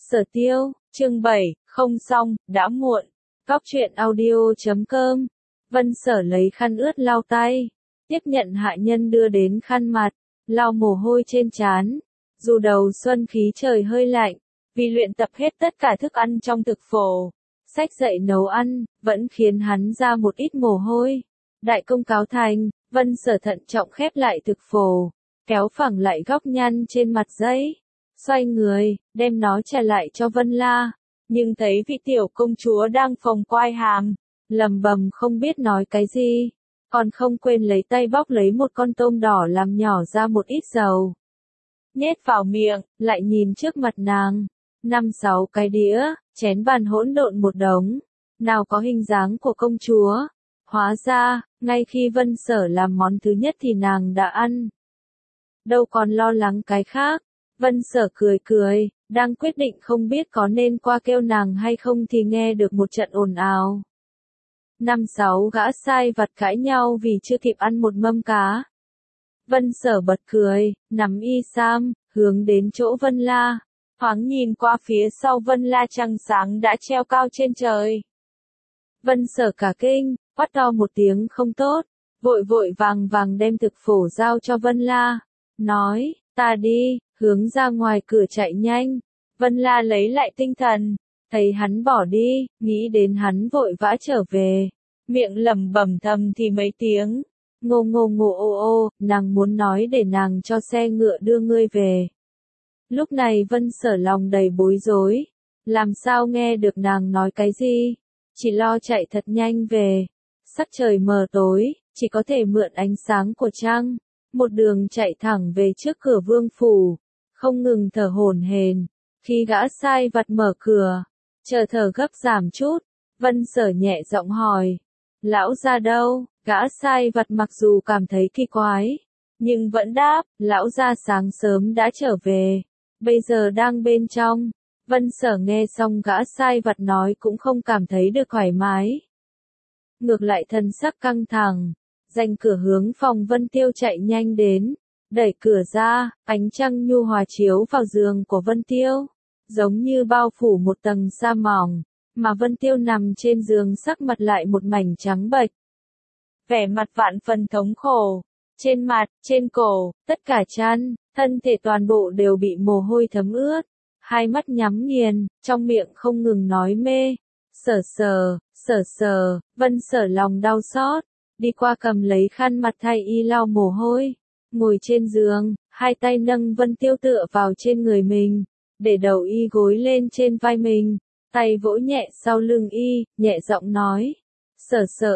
Sở Tiêu, chương 7, không xong, đã muộn. Góc truyện audio.com. Vân Sở lấy khăn ướt lau tay, tiếp nhận hạ nhân đưa đến khăn mặt, lau mồ hôi trên trán. Dù đầu xuân khí trời hơi lạnh, vì luyện tập hết tất cả thức ăn trong thực phổ, sách dậy nấu ăn, vẫn khiến hắn ra một ít mồ hôi. Đại công cáo thành, Vân Sở thận trọng khép lại thực phổ, kéo phẳng lại góc nhăn trên mặt giấy, xoay người, đem nó trả lại cho Vân La, nhưng thấy vị tiểu công chúa đang phồng quai hàm, lầm bầm không biết nói cái gì, còn không quên lấy tay bóc lấy một con tôm đỏ làm nhỏ ra một ít dầu, nhét vào miệng, lại nhìn trước mặt nàng, 5-6 cái đĩa, chén bàn hỗn độn một đống, nào có hình dáng của công chúa. Hóa ra, ngay khi Vân Sở làm món thứ nhất thì nàng đã ăn. Đâu còn lo lắng cái khác, Vân Sở cười cười, đang quyết định không biết có nên qua kêu nàng hay không thì nghe được một trận ồn ào. 5-6 gã sai vặt cãi nhau vì chưa kịp ăn một mâm cá. Vân Sở bật cười, nắm y sam, hướng đến chỗ Vân La, thoáng nhìn qua phía sau Vân La trăng sáng đã treo cao trên trời. Vân Sở cả kinh, quát to một tiếng không tốt, vội vội vàng vàng đem thực phổ giao cho Vân La, nói, ta đi, hướng ra ngoài cửa chạy nhanh. Vân La lấy lại tinh thần, thấy hắn bỏ đi, nghĩ đến hắn vội vã trở về, miệng lẩm bẩm thầm thì mấy tiếng, ngô ngô ngô ô ô, nàng muốn nói để nàng cho xe ngựa đưa ngươi về. Lúc này Vân Sở lòng đầy bối rối, làm sao nghe được nàng nói cái gì, chỉ lo chạy thật nhanh về. Sắc trời mờ tối, chỉ có thể mượn ánh sáng của trăng, một đường chạy thẳng về trước cửa vương phủ, không ngừng thở hổn hển. Khi gã sai vặt mở cửa, chờ thở gấp giảm chút, Vân Sở nhẹ giọng hỏi, lão gia đâu? Gã sai vặt mặc dù cảm thấy kỳ quái, nhưng vẫn đáp, lão gia sáng sớm đã trở về, bây giờ đang bên trong. Vân Sở nghe xong gã sai vặt nói cũng không cảm thấy được thoải mái. Ngược lại thân sắc căng thẳng, giành cửa hướng phòng Vân Tiêu chạy nhanh đến, đẩy cửa ra, ánh trăng nhu hòa chiếu vào giường của Vân Tiêu, giống như bao phủ một tầng sa mỏng, mà Vân Tiêu nằm trên giường sắc mặt lại một mảnh trắng bệch. Vẻ mặt vạn phần thống khổ, trên mặt, trên cổ, tất cả trán, thân thể toàn bộ đều bị mồ hôi thấm ướt, hai mắt nhắm nghiền, trong miệng không ngừng nói mê. Sở, Vân Sở lòng đau xót, đi qua cầm lấy khăn mặt thay y lau mồ hôi, ngồi trên giường, hai tay nâng Vân Tiêu tựa vào trên người mình, để đầu y gối lên trên vai mình, tay vỗ nhẹ sau lưng y, nhẹ giọng nói, Sở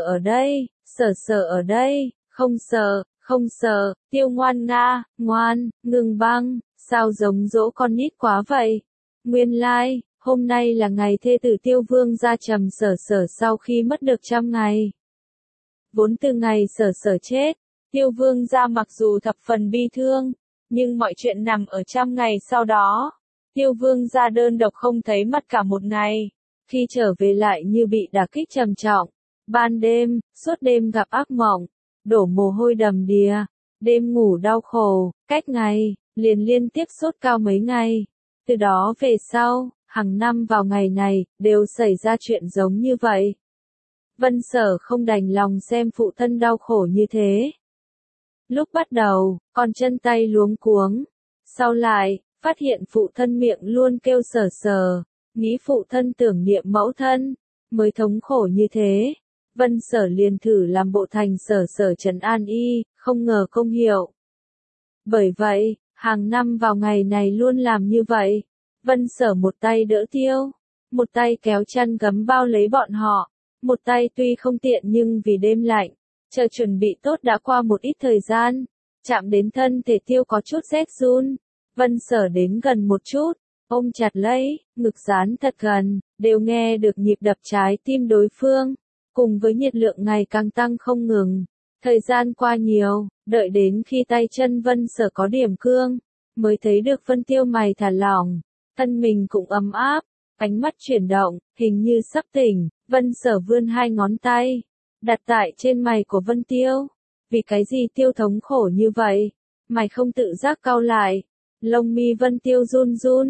ở đây, không sợ, Tiêu ngoan nga, ngoan, ngừng băng, sao giống dỗ con nít quá vậy, nguyên lai. Hôm nay là ngày thê tử Tiêu Vương gia trầm Sở sau khi mất được 100 ngày. Vốn từ ngày Sở chết, Tiêu Vương gia mặc dù thập phần bi thương, nhưng mọi chuyện nằm ở 100 ngày sau đó. Tiêu Vương gia đơn độc không thấy mặt cả một ngày, khi trở về lại như bị đả kích trầm trọng. Ban đêm, suốt đêm gặp ác mộng, đổ mồ hôi đầm đìa, đêm ngủ đau khổ, cách ngày, liền liên tiếp sốt cao mấy ngày. Từ đó về sau, hàng năm vào ngày này, đều xảy ra chuyện giống như vậy. Vân Sở không đành lòng xem phụ thân đau khổ như thế. Lúc bắt đầu, còn chân tay luống cuống. Sau lại, phát hiện phụ thân miệng luôn kêu Sở, nghĩ phụ thân tưởng niệm mẫu thân, mới thống khổ như thế. Vân Sở liền thử làm bộ thành Sở trấn an y, không ngờ công hiệu. Bởi vậy, hàng năm vào ngày này luôn làm như vậy. Vân Sở một tay đỡ Tiêu, một tay kéo chăn gấm bao lấy bọn họ, một tay tuy không tiện nhưng vì đêm lạnh, chờ chuẩn bị tốt đã qua một ít thời gian, chạm đến thân thể Tiêu có chút rét run, Vân Sở đến gần một chút, ôm chặt lấy, ngực dán thật gần, đều nghe được nhịp đập trái tim đối phương, cùng với nhiệt lượng ngày càng tăng không ngừng. Thời gian qua nhiều, đợi đến khi tay chân Vân Sở có điểm cương, mới thấy được Vân Tiêu mày thả lỏng. Thân mình cũng ấm áp, ánh mắt chuyển động, hình như sắp tỉnh, Vân Sở vươn hai ngón tay, đặt tại trên mày của Vân Tiêu. Vì cái gì Tiêu thống khổ như vậy? Mày không tự giác cau lại, lông mi Vân Tiêu run run,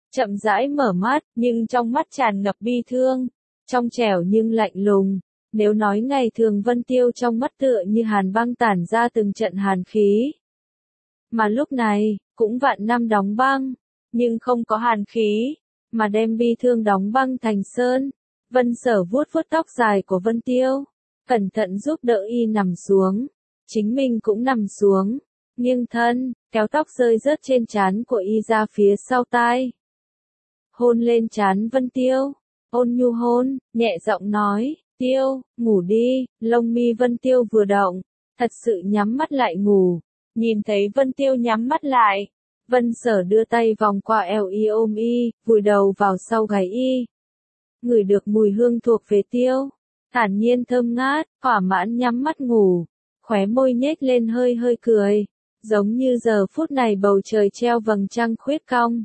chậm rãi mở mắt, nhưng trong mắt tràn ngập bi thương, trong trẻo nhưng lạnh lùng. Nếu nói ngày thường Vân Tiêu trong mắt tựa như hàn băng tản ra từng trận hàn khí. Mà lúc này, cũng vạn năm đóng băng, nhưng không có hàn khí, mà đem bi thương đóng băng thành sơn. Vân Sở vuốt vuốt tóc dài của Vân Tiêu, cẩn thận giúp đỡ y nằm xuống, chính mình cũng nằm xuống, nghiêng thân, kéo tóc rơi rớt trên trán của y ra phía sau tai. Hôn lên trán Vân Tiêu, ôn nhu hôn, nhẹ giọng nói, Tiêu, ngủ đi, lông mi Vân Tiêu vừa động, thật sự nhắm mắt lại ngủ, nhìn thấy Vân Tiêu nhắm mắt lại. Vân Sở đưa tay vòng qua eo y ôm y, vùi đầu vào sau gáy y. Ngửi được mùi hương thuộc về Tiêu, thản nhiên thơm ngát, thỏa mãn nhắm mắt ngủ, khóe môi nhếch lên hơi hơi cười, giống như giờ phút này bầu trời treo vầng trăng khuyết cong.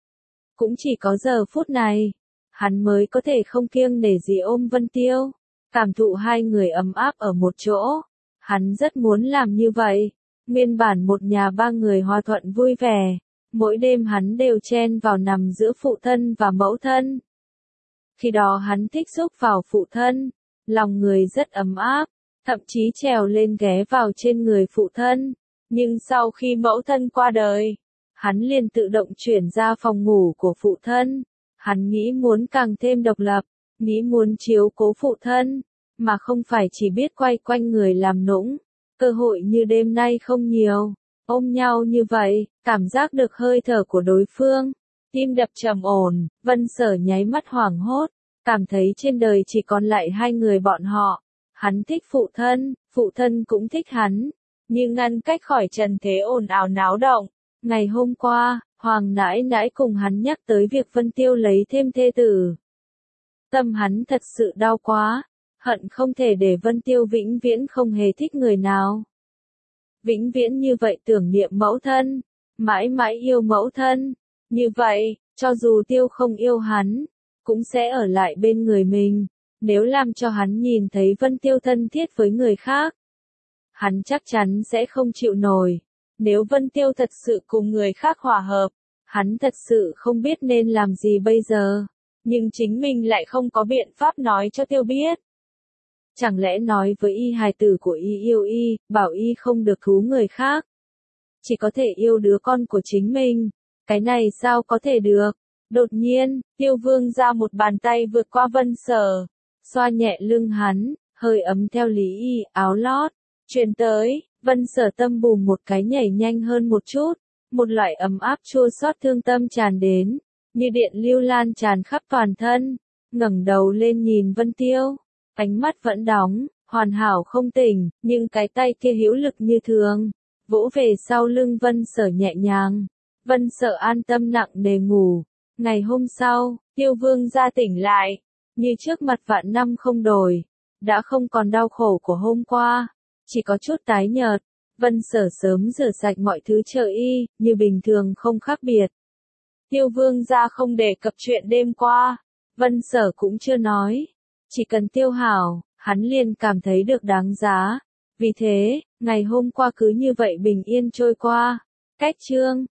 Cũng chỉ có giờ phút này, hắn mới có thể không kiêng nể gì ôm Vân Tiêu, cảm thụ hai người ấm áp ở một chỗ. Hắn rất muốn làm như vậy. Nguyên bản một nhà ba người hòa thuận vui vẻ, mỗi đêm hắn đều chen vào nằm giữa phụ thân và mẫu thân. Khi đó hắn thích xúc vào phụ thân, lòng người rất ấm áp, thậm chí trèo lên ghé vào trên người phụ thân. Nhưng sau khi mẫu thân qua đời, hắn liền tự động chuyển ra phòng ngủ của phụ thân. Hắn nghĩ muốn càng thêm độc lập, nghĩ muốn chiếu cố phụ thân, mà không phải chỉ biết quay quanh người làm nũng. Cơ hội như đêm nay không nhiều, ôm nhau như vậy, cảm giác được hơi thở của đối phương, tim đập trầm ổn, Vân Sở nháy mắt hoảng hốt, cảm thấy trên đời chỉ còn lại hai người bọn họ. Hắn thích phụ thân cũng thích hắn, nhưng ngăn cách khỏi trần thế ồn ào náo động. Ngày hôm qua, Hoàng nãi nãi cùng hắn nhắc tới việc Vân Tiêu lấy thêm thê tử. Tâm hắn thật sự đau quá, hận không thể để Vân Tiêu vĩnh viễn không hề thích người nào. Vĩnh viễn như vậy tưởng niệm mẫu thân, mãi mãi yêu mẫu thân. Như vậy, cho dù Tiêu không yêu hắn, cũng sẽ ở lại bên người mình. Nếu làm cho hắn nhìn thấy Vân Tiêu thân thiết với người khác, hắn chắc chắn sẽ không chịu nổi. Nếu Vân Tiêu thật sự cùng người khác hòa hợp, hắn thật sự không biết nên làm gì bây giờ. Nhưng chính mình lại không có biện pháp nói cho Tiêu biết. Chẳng lẽ nói với y hài tử của y yêu y, bảo y không được thú người khác. Chỉ có thể yêu đứa con của chính mình. Cái này sao có thể được? Đột nhiên, Tiêu Vương ra một bàn tay vượt qua Vân Sở, xoa nhẹ lưng hắn, hơi ấm theo lý y, áo lót, truyền tới. Vân Sở tâm bùm một cái nhảy nhanh hơn một chút, một loại ấm áp chua xót thương tâm tràn đến, như điện lưu lan tràn khắp toàn thân. Ngẩng đầu lên nhìn Vân Tiêu, ánh mắt vẫn đóng, hoàn hảo không tỉnh, nhưng cái tay kia hữu lực như thường, vỗ về sau lưng Vân Sở nhẹ nhàng. Vân Sở an tâm nặng nề ngủ. Ngày hôm sau, Tiêu Vương gia tỉnh lại, như trước mặt vạn năm không đổi, đã không còn đau khổ của hôm qua, chỉ có chút tái nhợt. Vân Sở sớm rửa sạch mọi thứ trợ y, như bình thường không khác biệt. Tiêu Vương gia không đề cập chuyện đêm qua, Vân Sở cũng chưa nói, chỉ cần Tiêu hảo, hắn liền cảm thấy được đáng giá. Vì thế, ngày hôm qua cứ như vậy bình yên trôi qua. Cách chương